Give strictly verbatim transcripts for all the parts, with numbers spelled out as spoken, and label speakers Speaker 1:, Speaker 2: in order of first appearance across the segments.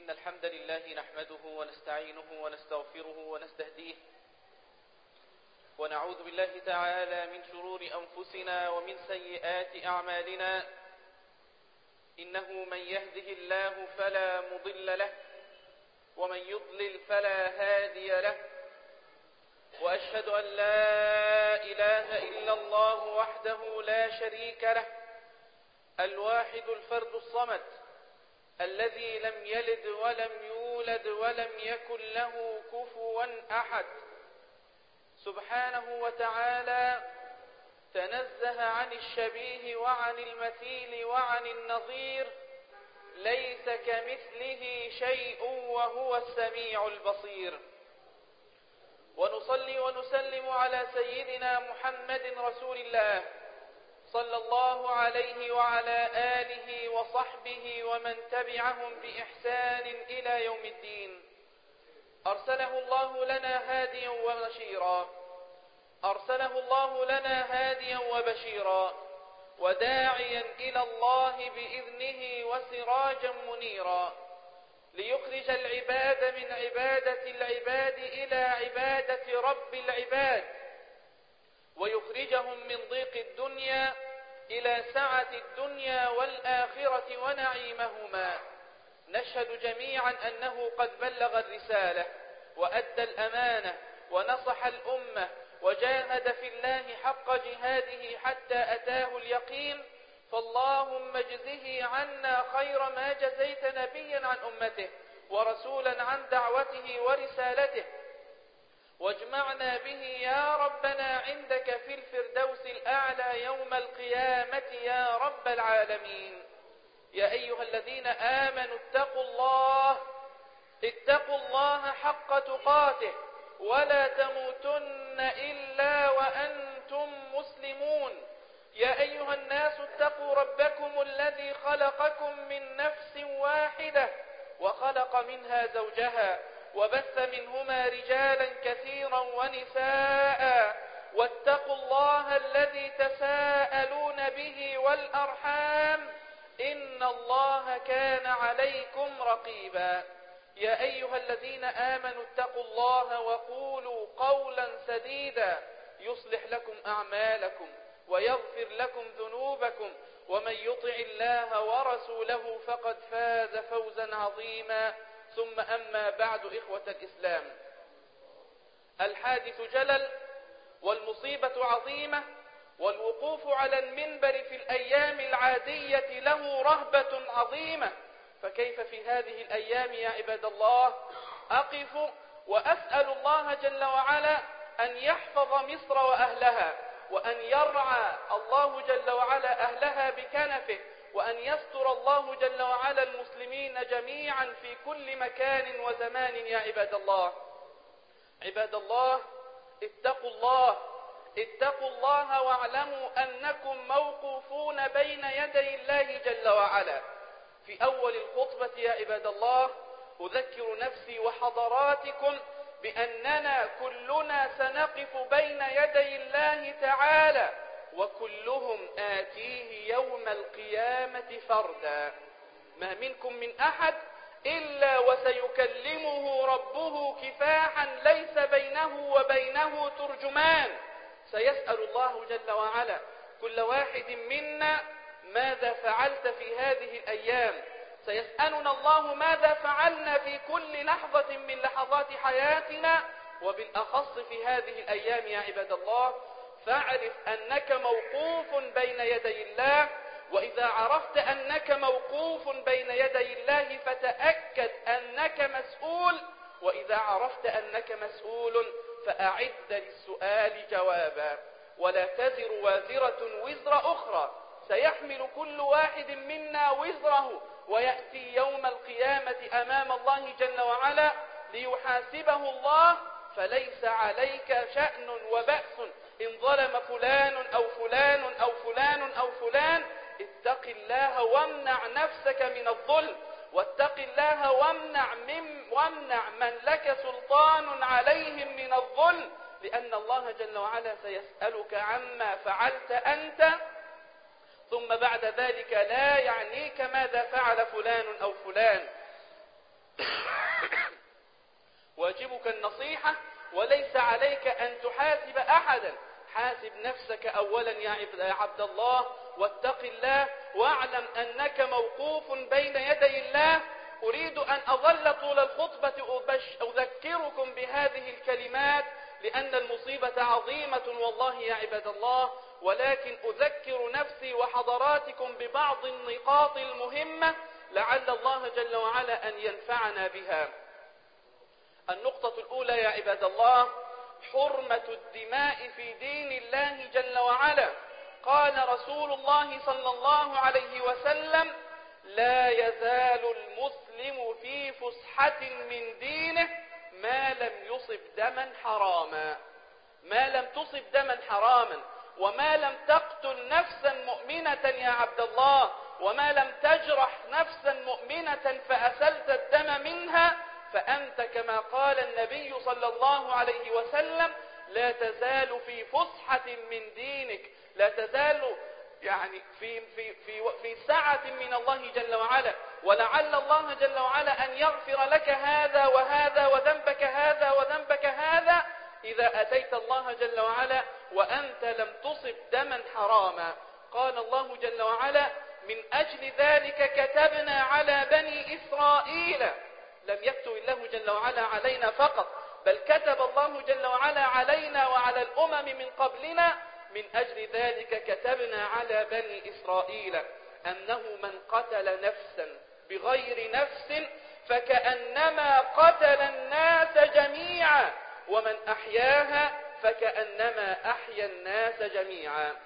Speaker 1: إن الحمد لله نحمده ونستعينه ونستغفره ونستهديه ونعوذ بالله تعالى من شرور أنفسنا ومن سيئات أعمالنا. إنه من يهده الله فلا مضل له ومن يضلل فلا هادي له، وأشهد أن لا إله إلا الله وحده لا شريك له، الواحد الفرد الصمد الذي لم يلد ولم يولد ولم يكن له كفوا أحد، سبحانه وتعالى تنزه عن الشبيه وعن المثيل وعن النظير، ليس كمثله شيء وهو السميع البصير. ونصلي ونسلم على سيدنا محمد رسول الله صلى الله عليه وعلى آله وصحبه ومن تبعهم بإحسان إلى يوم الدين. أرسله الله لنا هاديا وبشيرا أرسله الله لنا هاديا وبشيرا وداعيا إلى الله بإذنه وسراجا منيرا، ليخرج العباد من عبادة العباد إلى عبادة رب العباد، ويخرجهم من ضيق الدنيا إلى سعة الدنيا والآخرة ونعيمهما. نشهد جميعا أنه قد بلغ الرسالة وأدى الأمانة ونصح الأمة وجاهد في الله حق جهاده حتى أتاه اليقين، فاللهم اجزه عنا خير ما جزيت نبيا عن أمته ورسولا عن دعوته ورسالته، واجمعنا به يا ربنا عندك في الفردوس الأعلى يوم القيامة يا رب العالمين. يا أيها الذين آمنوا اتقوا الله اتقوا الله حق تقاته ولا تموتن إلا وأنتم مسلمون. يا أيها الناس اتقوا ربكم الذي خلقكم من نفس واحدة وخلق منها زوجها وبث منهما رجالا كثيرا ونساء، واتقوا الله الذي تساءلون به والأرحام إن الله كان عليكم رقيبا. يا أيها الذين آمنوا اتقوا الله وقولوا قولا سديدا يصلح لكم أعمالكم ويغفر لكم ذنوبكم، ومن يطع الله ورسوله فقد فاز فوزا عظيما. ثم أما بعد، إخوة الإسلام، الحادث جلل والمصيبة عظيمة، والوقوف على المنبر في الأيام العادية له رهبة عظيمة، فكيف في هذه الأيام يا عباد الله؟ أقف وأسأل الله جل وعلا أن يحفظ مصر وأهلها، وأن يرعى الله جل وعلا أهلها بكنفه، وأن يستر الله جل وعلا المسلمين جميعا في كل مكان وزمان يا عباد الله. عباد الله، اتقوا الله اتقوا الله واعلموا أنكم موقوفون بين يدي الله جل وعلا. في أول الخطبة يا عباد الله أذكر نفسي وحضراتكم بأننا كلنا سنقف بين يدي الله تعالى، وكلهم آتيه يوم القيامة فردا. ما منكم من أحد إلا وسيكلمه ربه كفاحا ليس بينه وبينه ترجمان. سيسأل الله جل وعلا كل واحد منا ماذا فعلت في هذه الأيام، سيسألنا الله ماذا فعلنا في كل لحظة من لحظات حياتنا، وبالأخص في هذه الأيام يا عباد الله. فاعرف أنك موقوف بين يدي الله، وإذا عرفت أنك موقوف بين يدي الله فتأكد أنك مسؤول، وإذا عرفت أنك مسؤول فأعد للسؤال جوابا. ولا تزر وازرة وزر أخرى، سيحمل كل واحد منا وزره ويأتي يوم القيامة أمام الله جل وعلا ليحاسبه الله، فليس عليك شأن وبأس إن ظلم فلان أو فلان أو فلان أو فلان. اتق الله وامنع نفسك من الظلم، واتق الله وامنع من, وامنع من لك سلطان عليهم من الظلم، لأن الله جل وعلا سيسألك عما فعلت أنت، ثم بعد ذلك لا يعنيك ماذا فعل فلان أو فلان. واجبك النصيحة وليس عليك أن تحاسب أحدا. حاسب نفسك أولا يا عبد الله، واتق الله، واعلم أنك موقوف بين يدي الله. أريد أن أظل طول الخطبة أذكركم بهذه الكلمات لأن المصيبة عظيمة والله يا عباد الله، ولكن أذكر نفسي وحضراتكم ببعض النقاط المهمة لعل الله جل وعلا أن ينفعنا بها. النقطة الأولى يا عباد الله حرمة الدماء في دين الله جل وعلا. قال رسول الله صلى الله عليه وسلم: لا يزال المسلم في فسحة من دينه ما لم يصب دما حراما. ما لم تصب دما حراما، وما لم تقتل نفسا مؤمنة يا عبد الله، وما لم تجرح نفسا مؤمنة فأسلت الدم منها، فأنت كما قال النبي صلى الله عليه وسلم لا تزال في فسحة من دينك، لا تزال يعني في, في, في, في سعة من الله جل وعلا. ولعل الله جل وعلا أن يغفر لك هذا وهذا وذنبك هذا وذنبك هذا إذا أتيت الله جل وعلا وأنت لم تصب دما حراما. قال الله جل وعلا: من أجل ذلك كتبنا على بني إسرائيل. لم يكتب الله جل وعلا علينا فقط، بل كتب الله جل وعلا علينا وعلى الأمم من قبلنا. من أجل ذلك كتبنا على بني إسرائيل أنه من قتل نفسا بغير نفس فكأنما قتل الناس جميعا، ومن أحياها فكأنما أحيا الناس جميعا.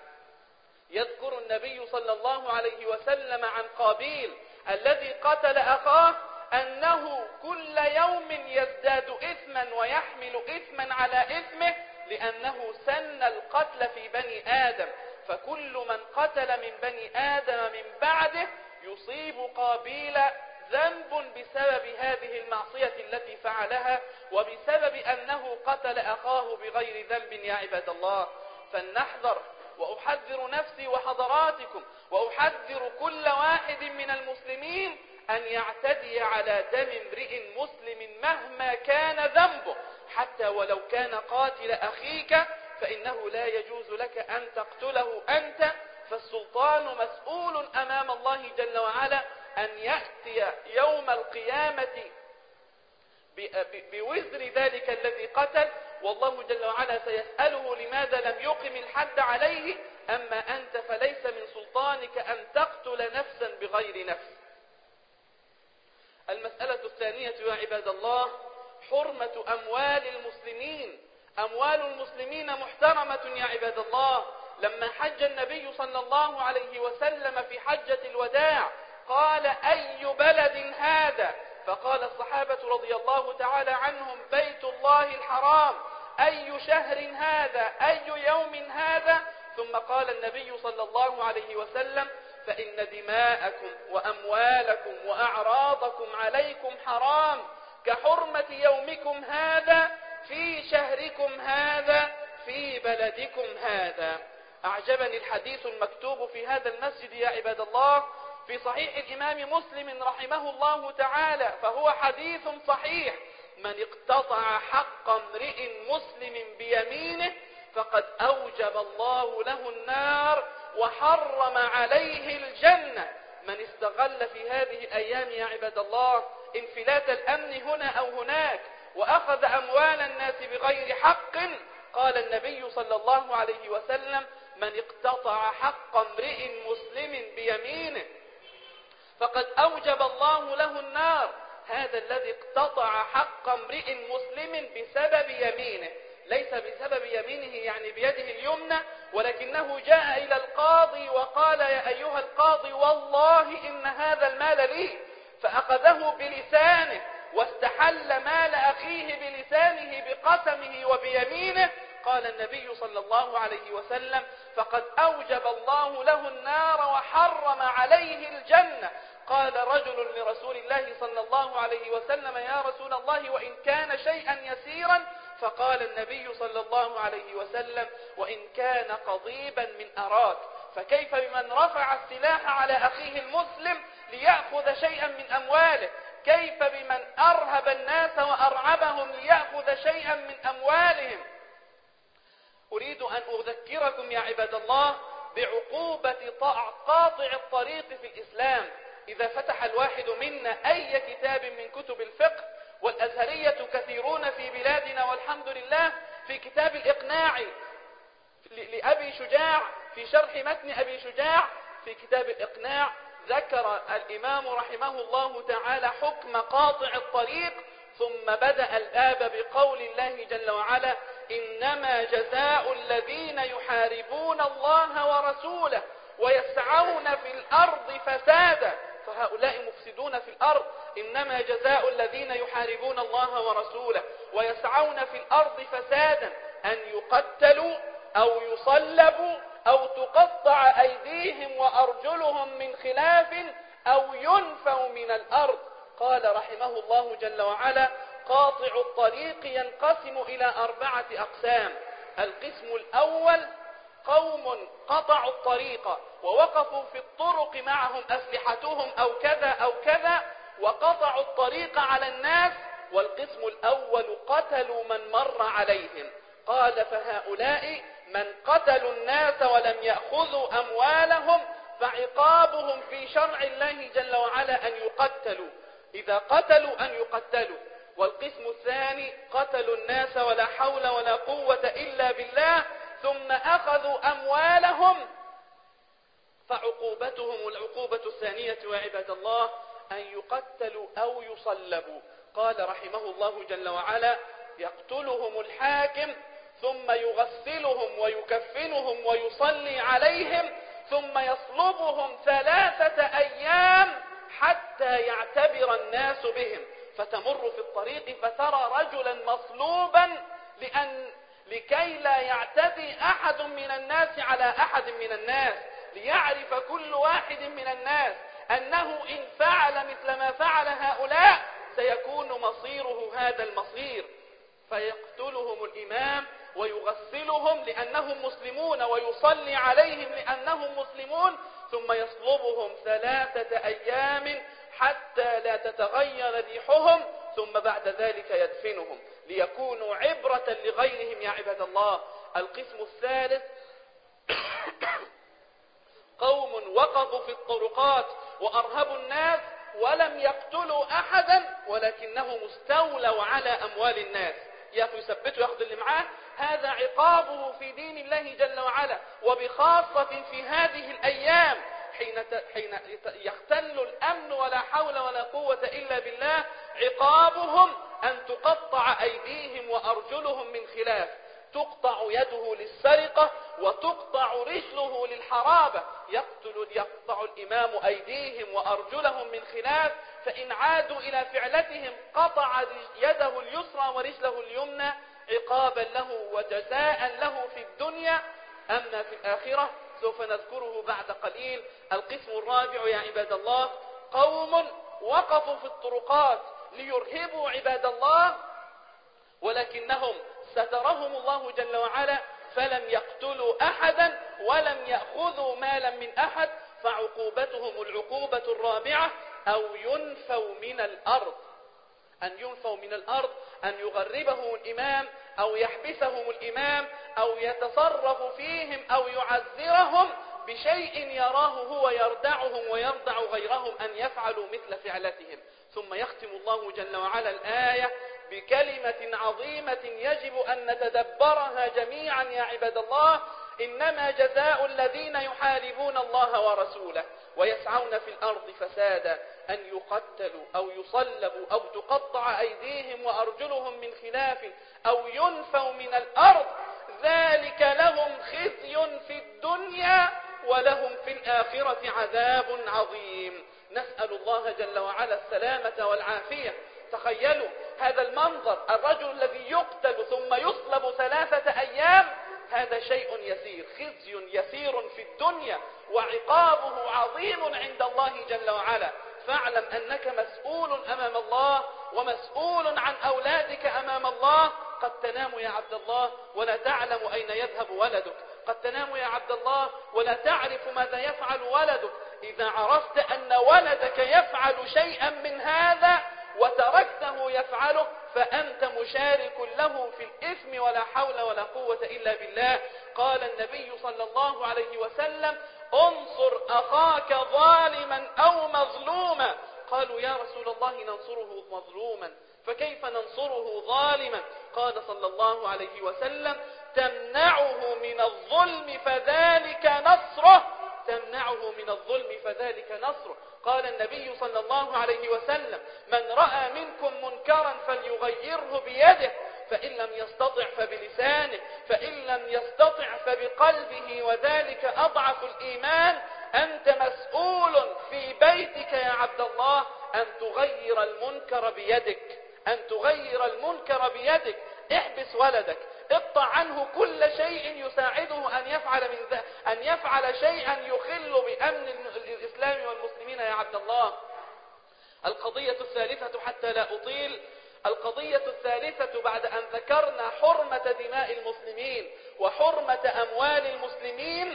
Speaker 1: يذكر النبي صلى الله عليه وسلم عن قابيل الذي قتل أخاه أنه كل يوم يزداد إثما ويحمل إثما على إثمه لأنه سن القتل في بني آدم، فكل من قتل من بني آدم من بعده يصيب قابيل ذنب بسبب هذه المعصية التي فعلها وبسبب أنه قتل أخاه بغير ذنب يا عباد الله. فلنحذر، وأحذر نفسي وحضراتكم وأحذر كل واحد من المسلمين أن يعتدي على دم امرئ مسلم مهما كان ذنبه، حتى ولو كان قاتل أخيك فإنه لا يجوز لك أن تقتله أنت، فالسلطان مسؤول أمام الله جل وعلا أن يأتي يوم القيامة بوزر ذلك الذي قتل، والله جل وعلا سيسأله لماذا لم يقم الحد عليه. أما أنت فليس من سلطانك أن تقتل نفسا بغير نفس. المسألة الثانية يا عباد الله حرمة أموال المسلمين. أموال المسلمين محترمة يا عباد الله. لما حج النبي صلى الله عليه وسلم في حجة الوداع قال: أي بلد هذا؟ فقال الصحابة رضي الله تعالى عنهم: بيت الله الحرام. أي شهر هذا؟ أي يوم هذا؟ ثم قال النبي صلى الله عليه وسلم: فإن دماءكم وأموالكم وأعراضكم عليكم حرام كحرمة يومكم هذا في شهركم هذا في بلدكم هذا. أعجبني الحديث المكتوب في هذا المسجد يا عباد الله في صحيح الإمام مسلم رحمه الله تعالى، فهو حديث صحيح: من اقتطع حق امرئ مسلم بيمينه فقد أوجب الله له النار وحرم عليه الجنة. من استغل في هذه الأيام يا عباد الله انفلات الأمن هنا أو هناك وأخذ أموال الناس بغير حق، قال النبي صلى الله عليه وسلم: من اقتطع حق امرئ مسلم بيمينه فقد أوجب الله له النار. هذا الذي اقتطع حق امرئ مسلم بسبب يمينه، ليس بسبب يمينه يعني بيده اليمنى، ولكنه جاء إلى القاضي وقال: يا أيها القاضي والله إن هذا المال لي، فأخذه بلسانه واستحل مال أخيه بلسانه بقسمه وبيمينه. قال النبي صلى الله عليه وسلم: فقد أوجب الله له النار وحرم عليه الجنة. قال رجل لرسول الله صلى الله عليه وسلم: يا رسول الله وإن كان شيئا يسيرا؟ فقال النبي صلى الله عليه وسلم: وإن كان قضيبا من أراك. فكيف بمن رفع السلاح على أخيه المسلم ليأخذ شيئا من أمواله؟ كيف بمن أرهب الناس وأرعبهم ليأخذ شيئا من أموالهم. أريد أن أذكركم يا عباد الله بعقوبة قاطع الطريق في الإسلام. إذا فتح الواحد منا أي كتاب من كتب الفقه، والأزهرية كثيرون في بلادنا والحمد لله، في كتاب الإقناع لأبي شجاع في شرح متن أبي شجاع، في كتاب الإقناع ذكر الإمام رحمه الله تعالى حكم قاطع الطريق، ثم بدأ الباب بقول الله جل وعلا: إنما جزاء الذين يحاربون الله ورسوله ويسعون في الأرض فسادا، فهؤلاء مفسدون في الأرض. إنما جزاء الذين يحاربون الله ورسوله ويسعون في الأرض فسادا أن يقتلوا أو يصلبوا أو تقطع أيديهم وأرجلهم من خلاف أو ينفوا من الأرض. قال رحمه الله جل وعلا: قاطع الطريق ينقسم إلى أربعة أقسام. القسم الأول قوم قطعوا الطريق ووقفوا في الطرق معهم أسلحتهم أو كذا أو كذا وقطعوا الطريق على الناس. والقسم الأول قتلوا من مر عليهم. قال: فهؤلاء من قتلوا الناس ولم يأخذوا أموالهم فعقابهم في شرع الله جل وعلا أن يقتلوا، إذا قتلوا أن يقتلوا. والقسم الثاني قتلوا الناس ولا حول ولا قوة إلا بالله ثم أخذوا أموالهم فعقوبتهم العقوبة الثانية وعباد الله أن يقتلوا أو يصلبوا. قال رحمه الله جل وعلا: يقتلهم الحاكم ثم يغسلهم ويكفنهم ويصلي عليهم ثم يصلبهم ثلاثة أيام حتى يعتبر الناس بهم، فتمر في الطريق فترى رجلا مصلوبا لأن لكي لا يعتدي أحد من الناس على أحد من الناس، ليعرف كل واحد من الناس أنه إن فعل مثل ما فعل هؤلاء سيكون مصيره هذا المصير. فيقتلهم الإمام ويغسلهم لأنهم مسلمون ويصلي عليهم لأنهم مسلمون ثم يصلبهم ثلاثة أيام حتى لا تتغير ريحهم ثم بعد ذلك يدفنهم ليكونوا عبرة لغيرهم يا عباد الله. القسم الثالث قوم وقفوا في الطرقات وأرهبوا الناس ولم يقتلوا أحدا ولكنهم استولوا على أموال الناس، ياخذ يثبتوا ياخذ اللي معاه. هذا عقابه في دين الله جل وعلا، وبخاصة في هذه الأيام حين حين يختل الأمن ولا حول ولا قوة إلا بالله. عقابهم أن تقطع أيديهم وأرجلهم من خلاف، تقطع يده للسرقة وتقطع رجله للحرابة. يقتل يقطع الإمام أيديهم وأرجلهم من خلاف، فإن عادوا إلى فعلتهم قطع يده اليسرى ورجله اليمنى عقابا له وجزاء له في الدنيا. أما في الآخرة سوف نذكره بعد قليل. القسم الرابع يا عباد الله قوم وقفوا في الطرقات ليرهبوا عباد الله ولكنهم سترهم الله جل وعلا فلم يقتلوا أحدا ولم يأخذوا مالا من أحد، فعقوبتهم العقوبة الرابعة أو ينفوا من الأرض. أن ينفوا من الأرض أن يغربهم الإمام أو يحبسهم الإمام أو يتصرف فيهم أو يعذرهم بشيء يراه هو يردعهم ويردع غيرهم أن يفعلوا مثل فعلتهم. ثم يختم الله جل وعلا الآية بكلمة عظيمة يجب أن نتدبرها جميعا يا عباد الله: إنما جزاء الذين يحاربون الله ورسوله ويسعون في الأرض فسادا أن يقتلوا أو يصلبوا أو تقطع أيديهم وأرجلهم من خلاف أو ينفوا من الأرض، ذلك لهم خزي في الدنيا ولهم في الآخرة عذاب عظيم. نسأل الله جل وعلا السلامة والعافية. تخيلوا هذا المنظر، الرجل الذي يقتل ثم يصلب ثلاثة أيام، هذا شيء يسير، خزي يسير في الدنيا وعقابه عظيم عند الله جل وعلا. فاعلم أنك مسؤول أمام الله ومسؤول عن أولادك أمام الله. قد تنام يا عبد الله ولا تعلم أين يذهب ولدك، قد تنام يا عبد الله ولا تعرف ماذا يفعل ولدك. إذا عرفت أن ولدك يفعل شيئا من هذا يفعله فأنت مشارك له في الإثم ولا حول ولا قوة إلا بالله. قال النبي صلى الله عليه وسلم: انصر أخاك ظالما أو مظلوما. قالوا: يا رسول الله ننصره مظلوما فكيف ننصره ظالما؟ قال صلى الله عليه وسلم: تمنعه من الظلم فذلك نصره، تمنعه من الظلم فذلك نصره. قال النبي صلى الله عليه وسلم: من رأى منكم منكرا فليغيره بيده، فإن لم يستطع فبلسانه، فإن لم يستطع فبقلبه، وذلك أضعف الإيمان. أنت مسؤول في بيتك يا عبد الله أن تغير المنكر بيدك، أن تغير المنكر بيدك. احبس ولدك، اقطع عنه كل شيء يساعده أن يفعل من ذا أن يفعل شيئا يخل بأمن الإسلام والمسلمين يا عبد الله. القضية الثالثة حتى لا أطيل، القضية الثالثة بعد أن ذكرنا حرمة دماء المسلمين وحرمة أموال المسلمين،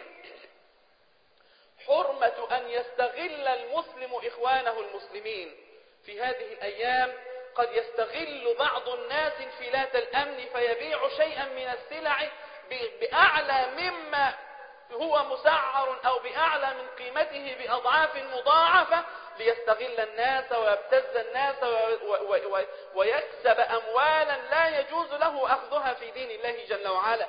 Speaker 1: حرمة أن يستغل المسلم إخوانه المسلمين. في هذه الأيام قد يستغل بعض الناس انفلات الأمن فيبيع شيئا من السلع بأعلى مما هو مسعر أو بأعلى من قيمته بأضعاف مضاعفة ليستغل الناس ويبتز الناس ويكسب أموالا لا يجوز له أخذها في دين الله جل وعلا.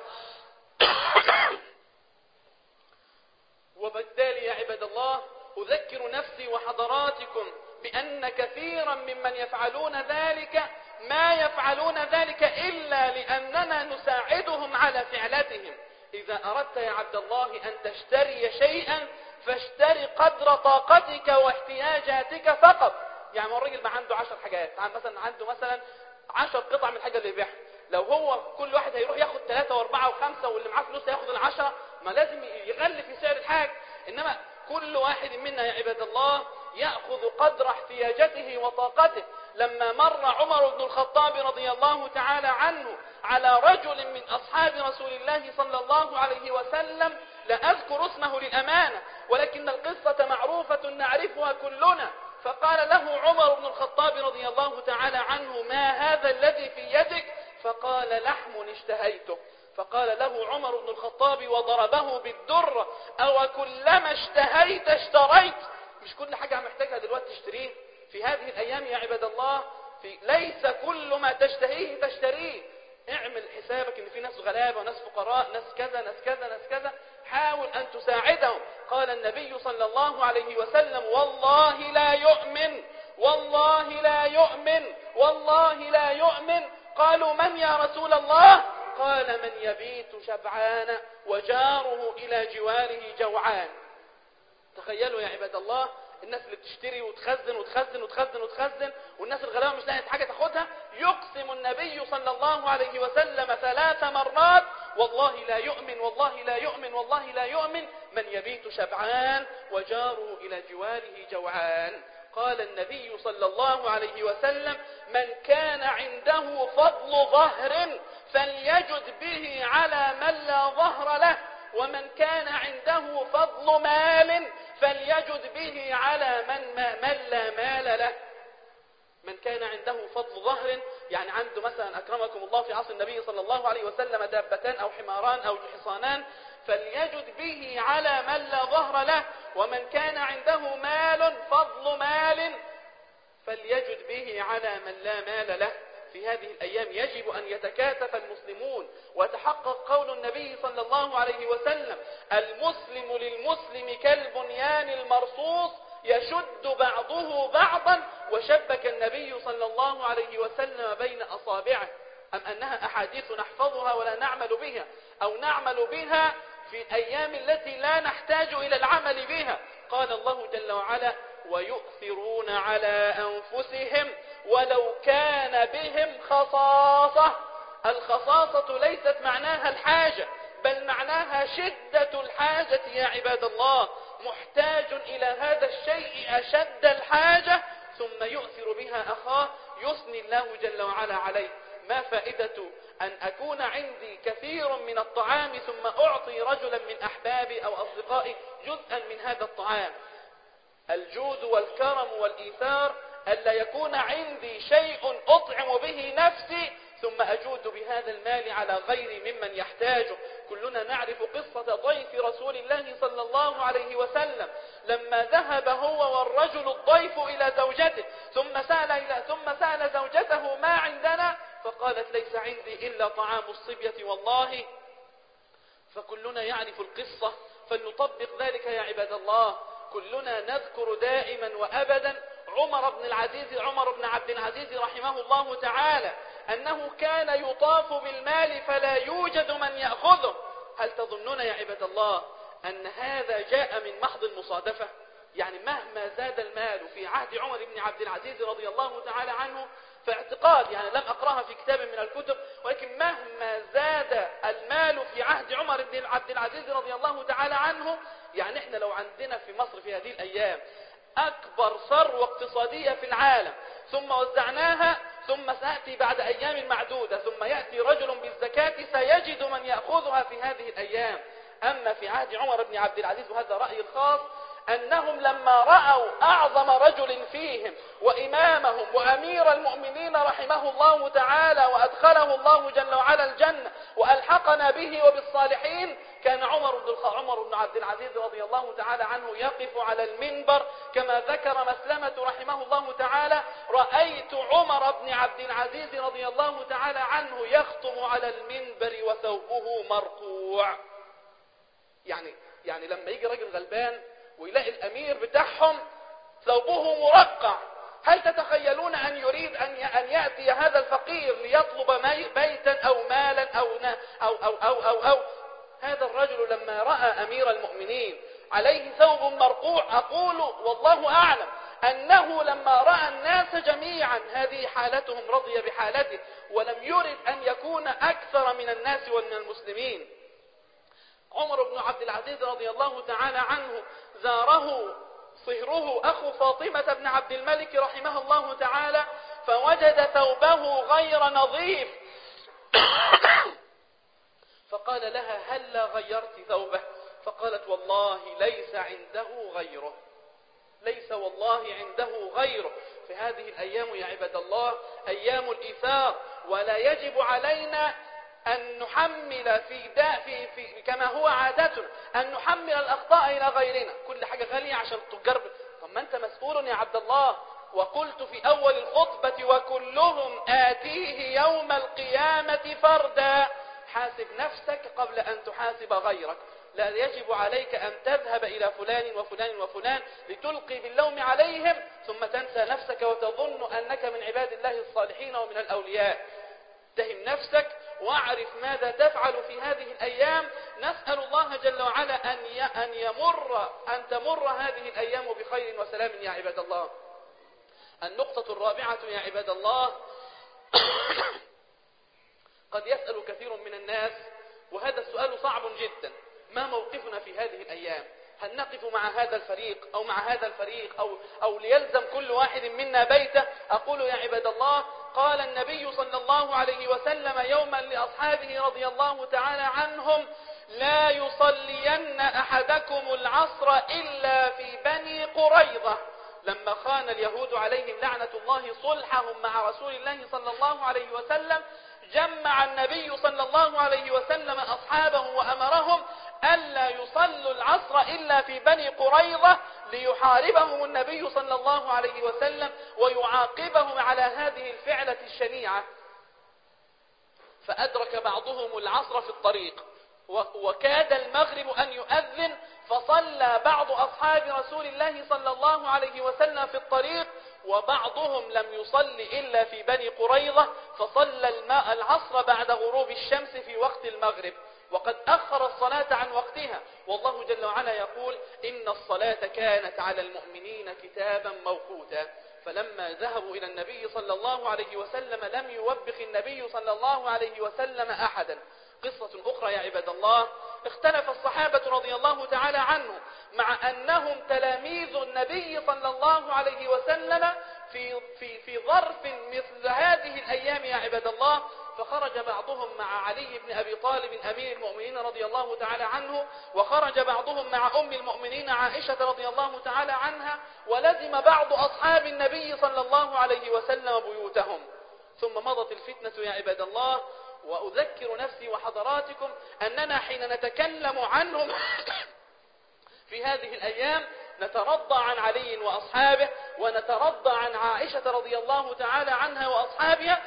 Speaker 1: وبالتالي يا عباد الله أذكر نفسي وحضراتكم بأن كثيرا ممن يفعلون ذلك ما يفعلون ذلك إلا لأننا نساعدهم على فعلتهم. إذا أردت يا عبد الله أن تشتري شيئا فاشتري قدر طاقتك واحتياجاتك فقط. يعني الراجل ما عنده عشر حاجات، مثلا عنده مثلا عشر قطع من الحاجة اللي يبيعها، لو هو كل واحد هيروح ياخد ثلاثة واربعة وخمسة واللي معاه فلوس هياخد العشرة، ما لازم يغلي في سعر الحاجة. إنما كل واحد منا يا عباد الله يأخذ قدر احتياجته وطاقته. لما مر عمر بن الخطاب رضي الله تعالى عنه على رجل من أصحاب رسول الله صلى الله عليه وسلم، لا أذكر اسمه للأمانة ولكن القصة معروفة نعرفها كلنا، فقال له عمر بن الخطاب رضي الله تعالى عنه: ما هذا الذي في يدك؟ فقال: لحم اشتهيته. فقال له عمر بن الخطاب وضربه بالدرة: أو كلما اشتهيت اشتريت؟ مش كل حاجة محتاجها دلوقتي تشتريه في هذه الأيام يا عباد الله. في ليس كل ما تشتهيه تشتريه. اعمل حسابك ان في ناس غلابة وناس فقراء، ناس كذا ناس كذا ناس كذا، حاول أن تساعدهم. قال النبي صلى الله عليه وسلم: والله لا يؤمن، والله لا يؤمن، والله لا يؤمن. قالوا: من يا رسول الله؟ قال: من يبيت شبعان وجاره إلى جواره جوعان. تخيلوا يا عباد الله الناس اللي بتشتري وتخزن وتخزن وتخزن وتخزن والناس الغلابة مش لاقية حاجة تاخدها. يقسم النبي صلى الله عليه وسلم ثلاث مرات: والله لا يؤمن، والله لا يؤمن، والله لا يؤمن، من يبيت شبعان وجاره إلى جواره جوعان. قال النبي صلى الله عليه وسلم: من كان عنده فضل ظهر فليجد به على من لا ظهر له، ومن كان عنده فضل مال فليجد به على من, ما من لا مال له. من كان عنده فضل ظهر يعني عنده مثلا أكرمكم الله في عصر النبي صلى الله عليه وسلم دابتان أو حماران أو حصانان، فليجد به على من لا ظهر له. ومن كان عنده مال فضل مال فليجد به على من لا مال له. في هذه الأيام يجب أن يتكاتف المسلمون وتحقق قول النبي صلى الله عليه وسلم: المسلم للمسلم كالبنيان المرصوص يشد بعضه بعضا. وشبك النبي صلى الله عليه وسلم بين أصابعه. أم أنها أحاديث نحفظها ولا نعمل بها، أو نعمل بها في الأيام التي لا نحتاج إلى العمل بها؟ قال الله جل وعلا: ويؤثرون على أنفسهم ولو كان بهم خصاصة. الخصاصة ليست معناها الحاجة، بل معناها شدة الحاجة يا عباد الله. محتاج إلى هذا الشيء أشد الحاجة ثم يؤثر بها أخاه، يثني الله جل وعلا عليه. ما فائدة أن أكون عندي كثير من الطعام ثم أعطي رجلا من أحبابي أو أصدقائي جزءا من هذا الطعام؟ الجود والكرم والإيثار ألا يكون عندي شيء أطعم به نفسي ثم أجود بهذا المال على غير ممن يحتاجه. كلنا نعرف قصة ضيف رسول الله صلى الله عليه وسلم لما ذهب هو والرجل الضيف إلى زوجته ثم سأل, إلى ثم سأل زوجته ما عندنا، فقالت ليس عندي إلا طعام الصبية والله. فكلنا يعرف القصة فلنطبق ذلك يا عباد الله. كلنا نذكر دائما وأبدا عمر بن العزيز عمر بن عبد العزيز رحمه الله تعالى أنه كان يطاف بالمال فلا يوجد من يأخذه. هل تظنون يا عباد الله أن هذا جاء من محض المصادفة؟ يعني مهما زاد المال في عهد عمر بن عبد العزيز رضي الله تعالى عنه، فاعتقاد يعني لم أقرأها في كتاب من الكتب، ولكن مهما زاد المال في عهد عمر بن عبد العزيز رضي الله تعالى عنه، يعني احنا لو عندنا في مصر في هذه الأيام أكبر ثروة اقتصادية في العالم ثم وزعناها ثم سأتي بعد أيام معدودة ثم يأتي رجل بالزكاة سيجد من يأخذها في هذه الأيام. أما في عهد عمر بن عبد العزيز، وهذا رأيي الخاص، أنهم لما رأوا أعظم رجل فيهم وإمامهم وأمير المؤمنين رحمه الله تعالى وأدخله الله جل وعلا الجنة وألحقنا به وبالصالحين، كان عمر بن عمر بن عبد العزيز رضي الله تعالى عنه يقف على المنبر كما ذكر مسلمة رحمه الله تعالى: رأيت عمر بن عبد العزيز رضي الله تعالى عنه يخطب على المنبر وثوبه مرقوع. يعني يعني لما يجي راجل غلبان ويلاقي الأمير بتاعهم ثوبه مرقع، هل تتخيلون أن يريد أن يأتي هذا الفقير ليطلب بيتا أو مالا أو أو أو أو أو, أو هذا الرجل لما رأى أمير المؤمنين عليه ثوب مرقوع، أقول والله أعلم أنه لما رأى الناس جميعا هذه حالتهم رضي بحالته ولم يرد أن يكون أكثر من الناس ومن المسلمين. عمر بن عبد العزيز رضي الله تعالى عنه زاره صهره أخو فاطمة بن عبد الملك رحمه الله تعالى فوجد ثوبه غير نظيف فقال لها: هل غيرت ثوبه؟ فقالت: والله ليس عنده غيره، ليس والله عنده غيره. في هذه الأيام يا عباد الله أيام الإيثار، ولا يجب علينا أن نحمل في, دا في, في كما هو عادتنا أن نحمل الأخطاء إلى غيرنا. كل حاجة غالية عشان التجار. طب ما أنت مسؤول يا عبد الله. وقلت في أول الخطبة: وكلهم آتيه يوم القيامة فردا. حاسب نفسك قبل أن تحاسب غيرك. لا يجب عليك أن تذهب إلى فلان وفلان وفلان لتلقي باللوم عليهم ثم تنسى نفسك وتظن أنك من عباد الله الصالحين ومن الأولياء. اتهم نفسك واعرف ماذا تفعل في هذه الأيام. نسأل الله جل وعلا أن أن يمر أن تمر هذه الأيام بخير وسلام يا عباد الله. النقطة الرابعة يا عباد الله قد يسأل كثير من الناس، وهذا السؤال صعب جدا: ما موقفنا في هذه الأيام؟ هل نقف مع هذا الفريق أو مع هذا الفريق أو, أو ليلزم كل واحد منا بيته؟ أقول يا عباد الله: قال النبي صلى الله عليه وسلم يوما لأصحابه رضي الله تعالى عنهم: لا يصلين أحدكم العصر إلا في بني قريظة. لما خان اليهود عليهم لعنة الله صلحهم مع رسول الله صلى الله عليه وسلم، جمع النبي صلى الله عليه وسلم أصحابه وأمرهم ألا يصلوا العصر إلا في بني قريظة ليحاربهم النبي صلى الله عليه وسلم ويعاقبهم على هذه الفعلة الشنيعة. فأدرك بعضهم العصر في الطريق وكاد المغرب أن يؤذن، فصلى بعض أصحاب رسول الله صلى الله عليه وسلم في الطريق، وبعضهم لم يصل إلا في بني قريظة فصلى الماء العصر بعد غروب الشمس في وقت المغرب، وقد أخر الصلاة عن وقتها. والله جل وعلا يقول: إن الصلاة كانت على المؤمنين كتابا موقوتا. فلما ذهبوا إلى النبي صلى الله عليه وسلم لم يوبخ النبي صلى الله عليه وسلم أحدا. قصة أخرى يا عباد الله: اختلف الصحابة رضي الله تعالى عنهم مع أنهم تلاميذ النبي صلى الله عليه وسلم في, في, في ظرف مثل هذه الأيام يا عباد الله، فخرج بعضهم مع علي بن أبي طالب أمير المؤمنين رضي الله تعالى عنه، وخرج بعضهم مع أم المؤمنين عائشة رضي الله تعالى عنها، ولزم بعض أصحاب النبي صلى الله عليه وسلم بيوتهم. ثم مضت الفتنة يا عباد الله. وأذكر نفسي وحضراتكم أننا حين نتكلم عنهم في هذه الأيام نترضى عن علي وأصحابه، ونترضى عن عائشة رضي الله تعالى عنها وأصحابها،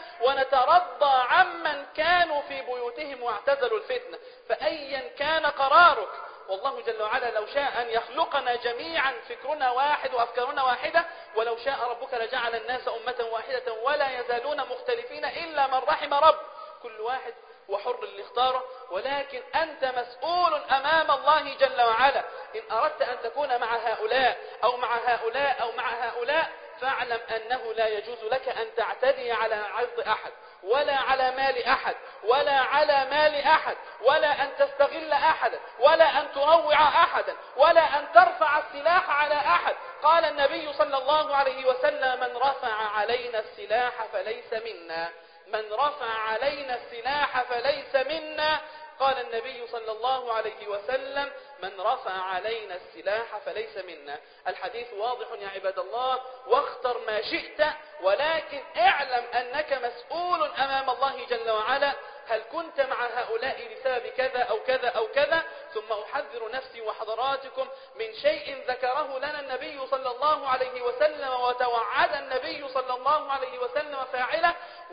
Speaker 1: ونترضى عمن كانوا في بيوتهم واعتزلوا الفتنة. فأيا كان قرارك، والله جل وعلا لو شاء أن يخلقنا جميعا فكرنا واحد وأفكارنا واحدة، ولو شاء ربك لجعل الناس أمة واحدة ولا يزالون مختلفين إلا من رحم رب. كل واحد وحر اللي اختاره، ولكن أنت مسؤول أمام الله جل وعلا. إن أردت أن تكون مع هؤلاء أو مع هؤلاء أو مع هؤلاء، فاعلم أنه لا يجوز لك أن تعتدي على عرض أحد، ولا على مال أحد، ولا على مال أحد، ولا أن تستغل أحدا، ولا أن تروع أحدا، ولا أن ترفع السلاح على أحد. قال النبي صلى الله عليه وسلم: من رفع علينا السلاح فليس منا، من رفع علينا السلاح فليس منا. قال النبي صلى الله عليه وسلم: من رفع علينا السلاح فليس منا. الحديث واضح يا عباد الله، واختر ما شئت، ولكن اعلم أنك مسؤول أمام الله جل وعلا. هل كنت مع هؤلاء لسبب كذا أو كذا أو كذا؟ ثم أحذر نفسي وحضراتكم من شيء ذكره لنا النبي صلى الله عليه وسلم، وتوعد النبي صلى الله عليه وسلم فاعله: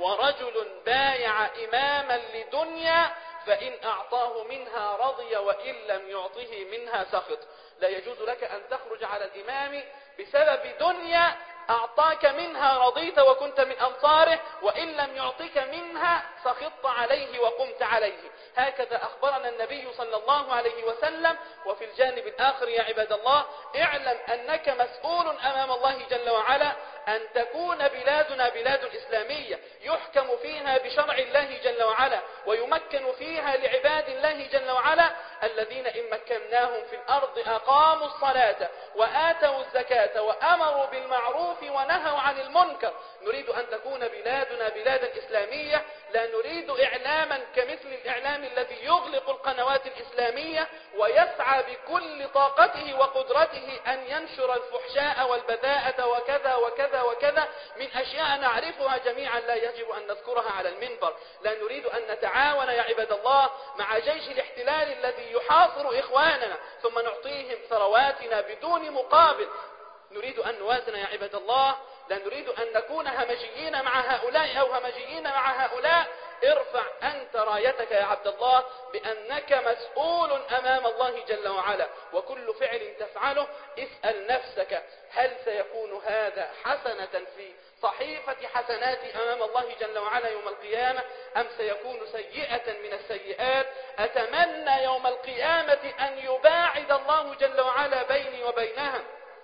Speaker 1: ورجل بايع إماما لدنيا فإن أعطاه منها رضي وإن لم يعطه منها سخط. لا يجوز لك أن تخرج على الإمام بسبب دنيا أعطاك منها رضيت وكنت من أنصاره، وإن لم يعطيك منها سخطت عليه وقمت عليه. هكذا أخبرنا النبي صلى الله عليه وسلم. وفي الجانب الآخر يا عباد الله، اعلم أنك مسؤول أمام الله جل وعلا أن تكون بلادنا بلاد إسلامية يحكم فيها بشرع الله جل وعلا، ويمكن فيها لعباد الله جل وعلا الذين إن مكناهم في الأرض أقاموا الصلاة وآتوا الزكاة وأمروا بالمعروف ونهوا عن المنكر. نريد أن تكون بلادنا بلادا إسلامية، لا نريد إعلاما كمثل الإعلام الذي يغلق القنوات الإسلامية ويسعى بكل طاقته وقدرته أن ينشر الفحشاء والبذاءة وكذا وكذا وكذا من أشياء نعرفها جميعا لا يجب أن نذكرها على المنبر. لا نريد أن نتعاون يا عباد الله مع جيش الاحتلال الذي يحاصر إخواننا ثم نعطيهم ثرواتنا بدون مقابل. نريد أن نوازن يا عباد الله، لا نريد أن نكون همجيين مع هؤلاء أو همجيين مع هؤلاء. ارفع أنت رايتك يا عبد الله بأنك مسؤول أمام الله جل وعلا، وكل فعل تفعله اسأل نفسك: هل سيكون هذا حسنة في صحيفة حسناتي أمام الله جل وعلا يوم القيامة، أم سيكون سيئة من السيئات؟ أتمنى يوم القيامة أن يباعد الله جل وعلا بيني وبينها.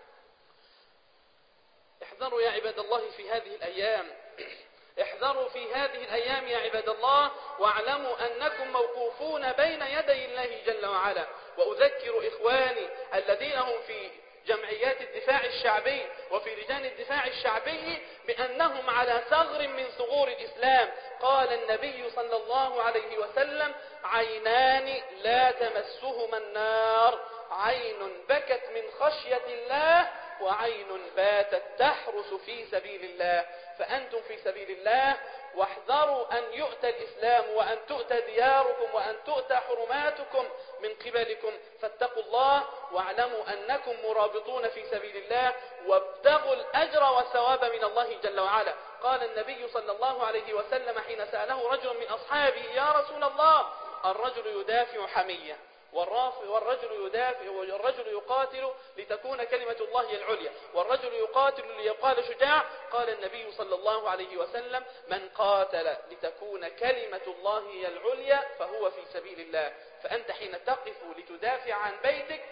Speaker 1: احذروا يا عباد الله في هذه الأيام، احذروا في هذه الأيام يا عباد الله، واعلموا أنكم موقوفون بين يدي الله جل وعلا. وأذكر إخواني الذين هم في جمعيات الدفاع الشعبي وفي لجان الدفاع الشعبي بأنهم على ثغر من ثغور الإسلام. قال النبي صلى الله عليه وسلم: عينان لا تمسهما النار، عين بكت من خشية الله، وعين باتت تحرس في سبيل الله. فأنتم في سبيل الله، واحذروا أن يؤتى الإسلام وأن تؤتى دياركم وأن تؤتى حرماتكم من قبلكم. فاتقوا الله واعلموا أنكم مرابطون في سبيل الله، وابتغوا الأجر والثواب من الله جل وعلا. قال النبي صلى الله عليه وسلم حين سأله رجل من أصحابه: يا رسول الله، الرجل يدافع حمية والرجل يدافع والرجل يقاتل لتكون كلمة الله هي العليا، والرجل يقاتل ليقال شجاع. قال النبي صلى الله عليه وسلم: من قاتل لتكون كلمة الله هي العليا فهو في سبيل الله. فأنت حين تقف لتدافع عن بيتك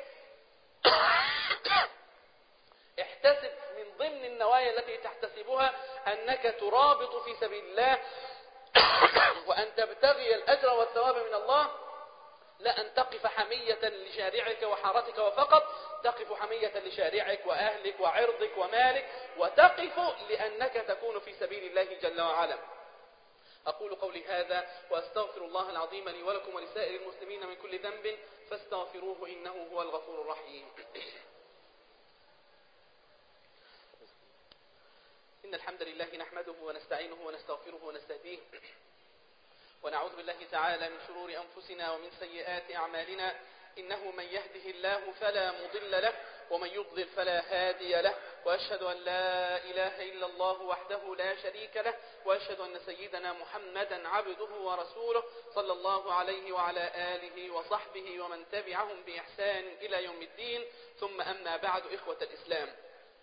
Speaker 1: احتسب من ضمن النوايا التي تحتسبها أنك ترابط في سبيل الله وأن تبتغي الأجر والثواب من الله. لا أن تقف حمية لشارعك وحارتك وفقط، تقف حمية لشارعك وأهلك وعرضك ومالك، وتقف لأنك تكون في سبيل الله جل وعلا. أقول قولي هذا وأستغفر الله العظيم لي ولكم ولسائر المسلمين من كل ذنب فاستغفروه إنه هو الغفور الرحيم. إن الحمد لله نحمده ونستعينه ونستغفره ونستهديه، ونعوذ بالله تعالى من شرور أنفسنا ومن سيئات أعمالنا. إنه من يهده الله فلا مضل له ومن يضلل فلا هادي له، وأشهد أن لا إله إلا الله وحده لا شريك له، وأشهد أن سيدنا محمدا عبده ورسوله صلى الله عليه وعلى آله وصحبه ومن تبعهم بإحسان إلى يوم الدين. ثم أما بعد، إخوة الإسلام،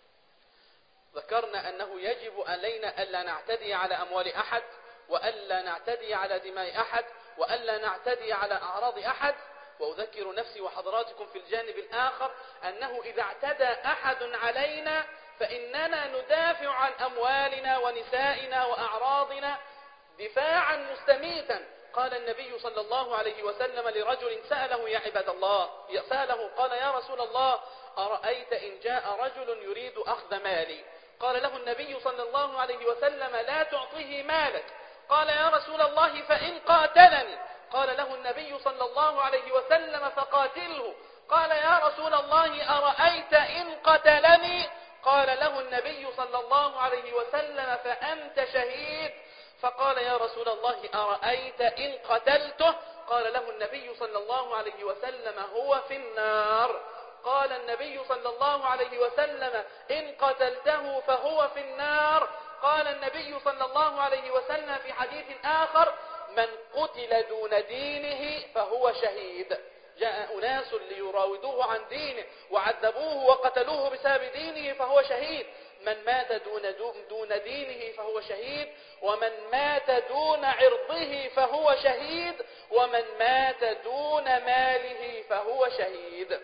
Speaker 1: ذكرنا أنه يجب علينا ألا نعتدي على أموال أحد، وألا نعتدي على دماء أحد، وألا نعتدي على أعراض أحد. وأذكر نفسي وحضراتكم في الجانب الآخر أنه إذا اعتدى أحد علينا فإننا ندافع عن أموالنا ونسائنا وأعراضنا دفاعا مستميتا. قال النبي صلى الله عليه وسلم لرجل سأله يا عباد الله، سأله قال يا رسول الله أرأيت إن جاء رجل يريد أخذ مالي؟ قال له النبي صلى الله عليه وسلم لا تعطيه مالك. قال يا رسول الله فإن قاتلني؟ قال له النبي صلى الله عليه وسلم فقاتله. قال يا رسول الله أرأيت إن قتلني؟ قال له النبي صلى الله عليه وسلم فأنت شهيد. فقال يا رسول الله أرأيت إن قتلته؟ قال له النبي صلى الله عليه وسلم هو في النار. قال النبي صلى الله عليه وسلم إن قتلته فهو في النار. قال النبي صلى الله عليه وسلم في حديث آخر من قتل دون دينه فهو شهيد. جاء أناس ليراودوه عن دينه وعذبوه وقتلوه بسبب دينه فهو شهيد. من مات دون, دون دينه فهو شهيد، ومن مات دون عرضه فهو شهيد، ومن مات دون ماله فهو شهيد.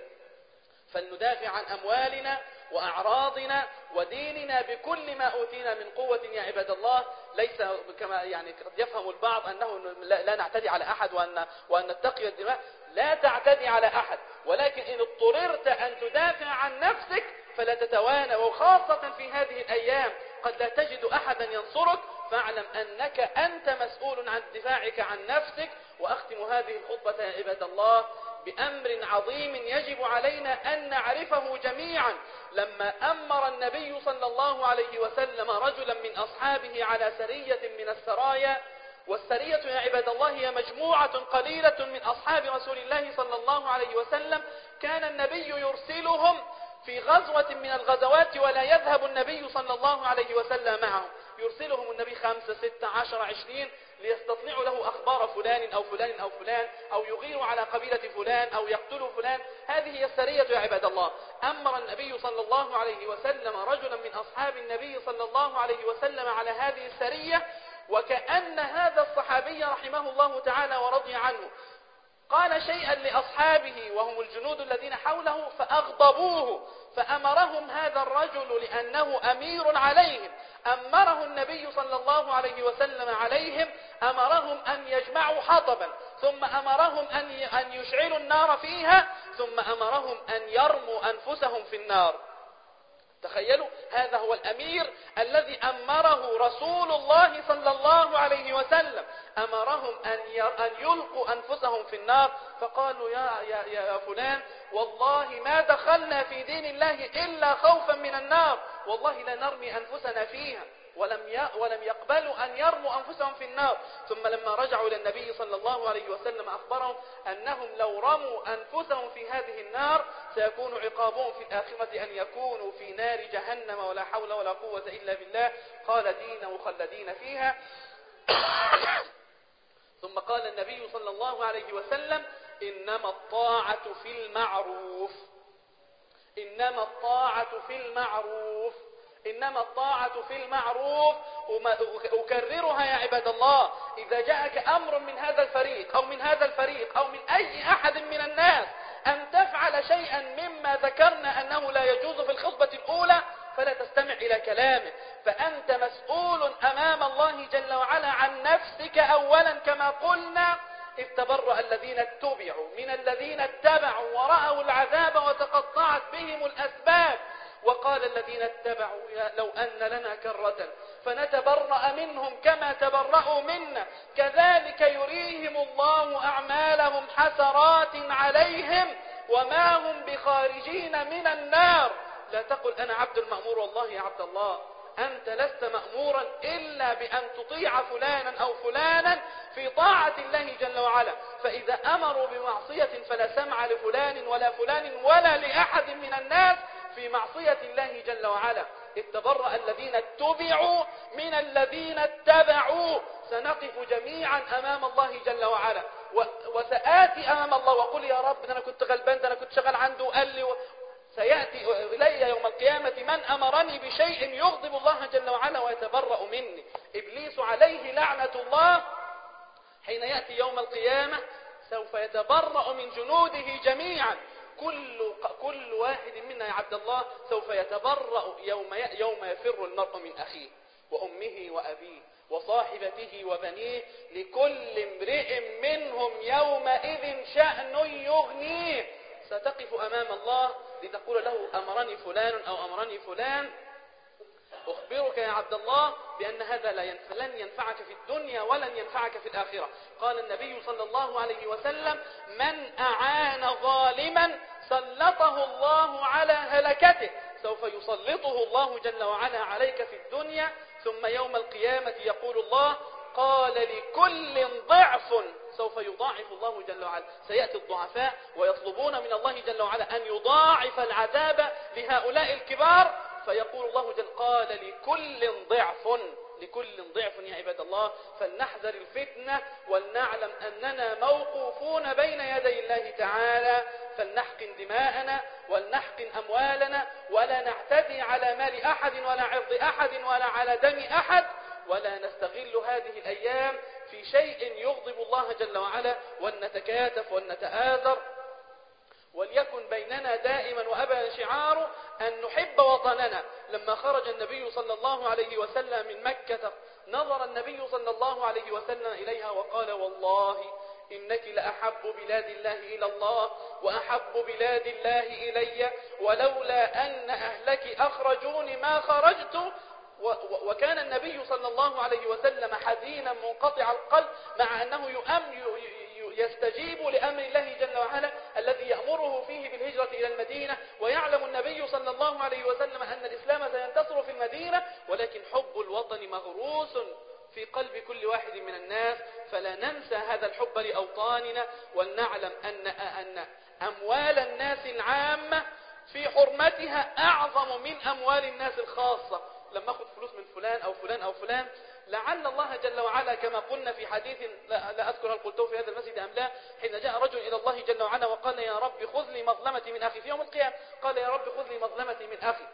Speaker 1: فلندافع عن أموالنا وأعراضنا وديننا بكل ما أوتينا من قوة يا عباد الله. ليس كما يعني قد يفهم البعض أنه لا نعتدي على أحد وأن, وأن نتقي الدماء. لا تعتدي على أحد، ولكن إن اضطررت أن تدافع عن نفسك فلا تتوانى، وخاصة في هذه الأيام قد لا تجد أحدا ينصرك، فاعلم أنك أنت مسؤول عن دفاعك عن نفسك. وأختم هذه الخطبة يا عباد الله بأمر عظيم يجب علينا أن نعرفه جميعا. لما أمر النبي صلى الله عليه وسلم رجلا من أصحابه على سرية من السرايا، والسرية يا عباد الله هي مجموعة قليلة من أصحاب رسول الله صلى الله عليه وسلم، كان النبي يرسلهم في غزوة من الغزوات ولا يذهب النبي صلى الله عليه وسلم معهم، يرسلهم النبي خمسة ستة عشر عشرين ليستطلعوا له أخبار فلان أو فلان أو فلان، أو يغيروا على قبيلة فلان، أو يقتلوا فلان. هذه هي السرية يا عباد الله. أمر النبي صلى الله عليه وسلم رجلا من أصحاب النبي صلى الله عليه وسلم على هذه السرية، وكأن هذا الصحابي رحمه الله تعالى ورضي عنه قال شيئا لأصحابه وهم الجنود الذين حوله فأغضبوه، فأمرهم هذا الرجل لأنه أمير عليهم، أمره النبي صلى الله عليه وسلم عليهم، أمرهم أن يجمعوا حطبا، ثم أمرهم أن يشعلوا النار فيها، ثم أمرهم أن يرموا أنفسهم في النار. تخيلوا، هذا هو الأمير الذي أمره رسول الله صلى الله عليه وسلم، أمرهم أن يلقوا أنفسهم في النار. فقالوا يا, يا, يا فلان والله ما دخلنا في دين الله إلا خوفا من النار، والله لا نرمي أنفسنا فيها، ولم ولم يقبلوا أن يرموا أنفسهم في النار. ثم لما رجعوا إلى النبي صلى الله عليه وسلم أخبرهم أنهم لو رموا أنفسهم في هذه النار سيكون عقابهم في الآخرة أن يكونوا في نار جهنم ولا حول ولا قوة إلا بالله خالدين مخلدين فيها. ثم قال النبي صلى الله عليه وسلم إنما الطاعة في المعروف، إنما الطاعة في المعروف، إنما الطاعة في المعروف. أكررها يا عباد الله، إذا جاءك أمر من هذا الفريق أو من هذا الفريق أو من أي أحد من الناس أن تفعل شيئا مما ذكرنا أنه لا يجوز في الخطبة الأولى فلا تستمع إلى كلامه، فأنت مسؤول أمام الله جل وعلا عن نفسك أولا كما قلنا، إذ تبرأ الذين اتبعوا من الذين اتبعوا ورأوا العذاب وتقطعت بهم الأسباب وقال الذين اتبعوا لو أن لنا كرة فنتبرأ منهم كما تبرأوا منا كذلك يريهم الله أعمالهم حسرات عليهم وما هم بخارجين من النار. لا تقل أنا عبد المأمور، والله يا عبد الله أنت لست مأمورا إلا بأن تطيع فلانا أو فلانا في طاعة الله جل وعلا، فإذا أمروا بمعصية فلا سمع لفلان ولا فلان ولا لأحد من الناس في معصية الله جل وعلا. إذ تبرأ الذين اتبعوا من الذين اتبعوا. سنقف جميعا أمام الله جل وعلا وسآتي أمام الله وقل يا رب أنا كنت غلبان، أنا كنت شغال عنده وقال لي و... سيأتي إلي يوم القيامة من أمرني بشيء يغضب الله جل وعلا ويتبرأ مني. إبليس عليه لعنة الله حين يأتي يوم القيامة سوف يتبرأ من جنوده جميعا. كل كل واحد منا يا عبد الله سوف يتبرأ يوم يوم يفر المرء من أخيه وأمه وأبيه وصاحبته وبنيه لكل امرئ منهم يومئذ شأن يغنيه. ستقف أمام الله لتقول له أمرني فلان أو أمرني فلان. أخبرك يا عبد الله بأن هذا لن ينفعك في الدنيا ولن ينفعك في الآخرة. قال النبي صلى الله عليه وسلم من أعان ظالما سلطه الله على هلكته. سوف يسلطه الله جل وعلا عليك في الدنيا ثم يوم القيامة يقول الله قال لكل ضعف سوف يضاعف الله جل وعلا. سيأتي الضعفاء ويطلبون من الله جل وعلا أن يضاعف العذاب لهؤلاء الكبار فيقول الله جل قال لكل ضعف لكل ضعف. يا عباد الله فلنحذر الفتنة ولنعلم أننا موقوفون بين يدي الله تعالى فلنحقن دماءنا ولنحقن أموالنا ولا نعتدي على مال أحد ولا عرض أحد ولا على دم أحد ولا نستغل هذه الأيام في شيء يغضب الله جل وعلا ولنتكاتف ولنتآذر. وليكن بيننا دائما وأبدا شعار أن نحب وطننا. لما خرج النبي صلى الله عليه وسلم من مكة نظر النبي صلى الله عليه وسلم إليها وقال والله إنك لأحب بلاد الله إلى الله وأحب بلاد الله إلي ولولا أن أهلك أخرجوني ما خرجت. وكان النبي صلى الله عليه وسلم حزينا منقطع القلب مع أنه يؤمن يستجيب لأمر الله جل وعلا الذي يأمره فيه بالهجرة إلى المدينة ويعلم النبي صلى الله عليه وسلم أن الإسلام سينتصر في المدينة ولكن حب الوطن مغروس في قلب كل واحد من الناس. فلا ننسى هذا الحب لأوطاننا ولنعلم أن أن أموال الناس العامة في حرمتها أعظم من أموال الناس الخاصة. لما أخذ فلوس من فلان أو فلان أو فلان لعل الله جل وعلا كما قلنا في حديث لا, لا أذكر هل قلته في هذا المسجد أم لا حين جاء رجل إلى الله جل وعلا وقال يا رب خذ لي مظلمتي من أخي في يوم القيامة. قال يا رب خذ لي مظلمتي من أخي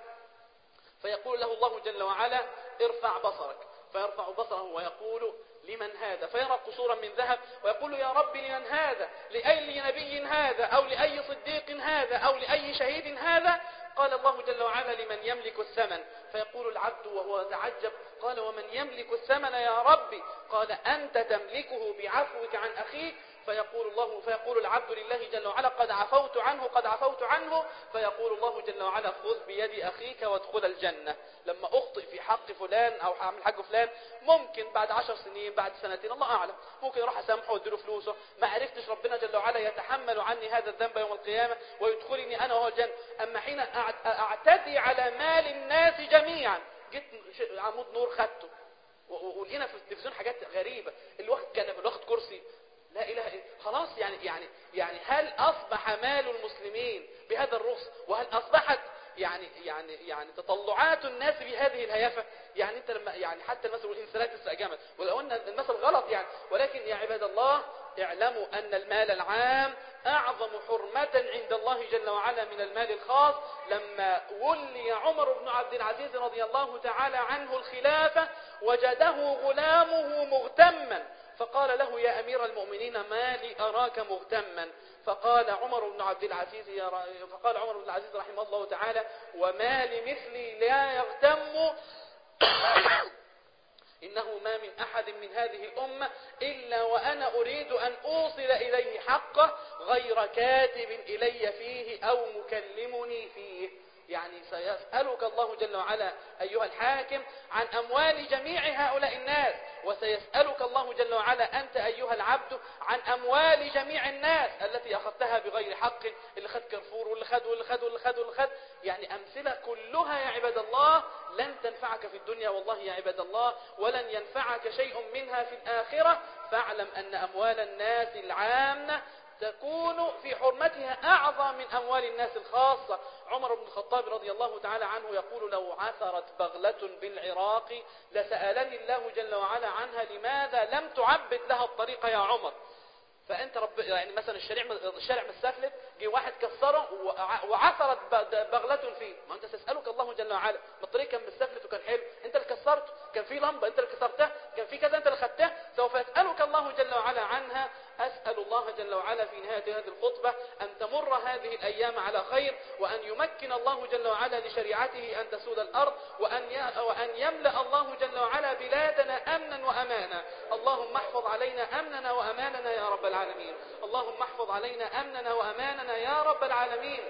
Speaker 1: فيقول له الله جل وعلا ارفع بصرك فيرفع بصره ويقول لمن هذا فيرى قصورا من ذهب ويقول يا رب لمن هذا لأي نبي هذا أو لأي صديق هذا أو لأي شهيد هذا. قال الله جل وعلا لمن يملك الثمن فيقول العبد وهو يتعجب قال ومن يملك الثمن يا ربي؟ قال أنت تملكه بعفوك عن أخيك. فيقول الله فيقول العبد لله جل وعلا قد عفوت عنه قد عفوت عنه. فيقول الله جل وعلا خذ بيد أخيك وادخل الجنة. لما أخطئ في حق فلان أو أعمل حق فلان ممكن بعد عشر سنين بعد سنتين الله أعلم ممكن يروح أسامحه واديله فلوسه ما عرفتش ربنا جل وعلا يتحمل عني هذا الذنب يوم القيامة ويدخلني أنا وهو الجنة. أما حين أعتدي على مال الناس جميعا جيت عمود نور خدته ولقينا في التلفزيون حاجات غريبة اللي واخد كنبه اللي واخد كرسي لا إله إلا خلاص. يعني يعني يعني هل أصبح مال المسلمين بهذا الرخص وهل أصبحت يعني يعني يعني تطلعات الناس بهذه الهيافة؟ يعني أنت لما يعني حتى المثل والإنسانات استأجمت ولو أن المثل غلط يعني ولكن يا عباد الله اعلموا أن المال العام أعظم حرمة عند الله جل وعلا من المال الخاص. لما ولي عمر بن عبد العزيز رضي الله تعالى عنه الخلافة وجده غلامه مغتما فقال له يا أمير المؤمنين ما لي أراك مغتما؟ فقال عمر بن عبد العزيز يا فقال عمر بن العزيز رحمه الله تعالى وما لمثلي لا يغتم إنه ما من أحد من هذه الأمة إلا وأنا أريد أن أوصل إليه حقه غير كاتب إلي فيه أو مكلمني فيه. يعني سيسألك الله جل وعلا أيها الحاكم عن أموال جميع هؤلاء الناس، وسيسألك الله جل وعلا أنت أيها العبد عن أموال جميع الناس التي أخذتها بغير حق، اللي خد كرفور واللي خد واللي خد واللي خد واللي خد. يعني أمثلة كلها يا عباد الله لن تنفعك في الدنيا والله يا عباد الله، ولن ينفعك شيء منها في الآخرة. فاعلم أن أموال الناس العامة تكون في حرمتها أعظم من أموال الناس الخاصة. عمر بن الخطاب رضي الله تعالى عنه يقول: لو عثرت بغلة بالعراق لسألني الله جل وعلا عنها لماذا لم تعبد لها الطريق يا عمر. فأنت رب يعني مثلا الشارع الشارع مستفلت، جه واحد كسره وعثرت بغلة فيه، ما أنت تسألك الله جل وعلا ما الطريق كان مستفلت وكان حلو، أنت اللي كسرته، كان في لمبة أنت اللي كسرتها، كان في كذا أنت اللي خدتها، سوف يسألك الله جل وعلا عنها. أسأل الله جل وعلا في نهاية هذه الخطبة أن تمر هذه الأيام على خير، وأن يمكن الله جل وعلا لشريعته أن تسود الأرض، وأن وأن يملأ الله جل وعلا بلادنا أمنا وأمانا. اللهم احفظ علينا أمننا وأماننا يا رب العالمين. اللهم احفظ علينا أمننا وأماننا يا رب العالمين.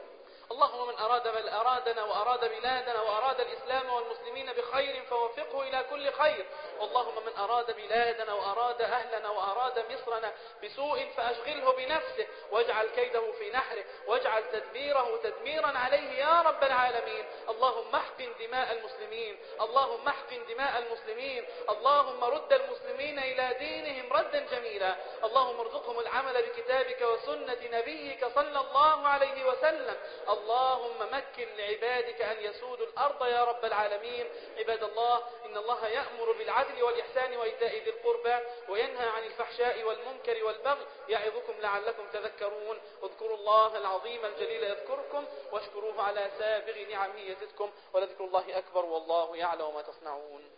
Speaker 1: اللهم من أراد بل أرادنا وأراد بلادنا وأراد الإسلام والمسلمين بخير فوفقه إلى كل خير. اللهم من أراد بلادنا وأراد أهلنا وأراد مصرنا بسوء فأشغله بنفسه واجعل كيده في نحره واجعل تدبيره تدميرا عليه يا رب العالمين. اللهم احقن دماء المسلمين، اللهم احقن دماء المسلمين، اللهم رد المسلمين إلى دينهم ردا جميلا. اللهم ارزقهم العمل بكتابك وسنة نبيك صلى الله عليه وسلم. اللهم مكن لعبادك أن يسودوا الأرض يا رب العالمين. عباد الله، إن الله يأمر بالعدل والإحسان وإيتاء ذي القربى وينهى عن الفحشاء والمنكر والبغي يعظكم لعلكم تذكرون. اذكروا الله العظيم الجليل يذكركم واشكروه على سابغ نعمه يزدكم، ولذكر الله أكبر والله يعلم ما تصنعون.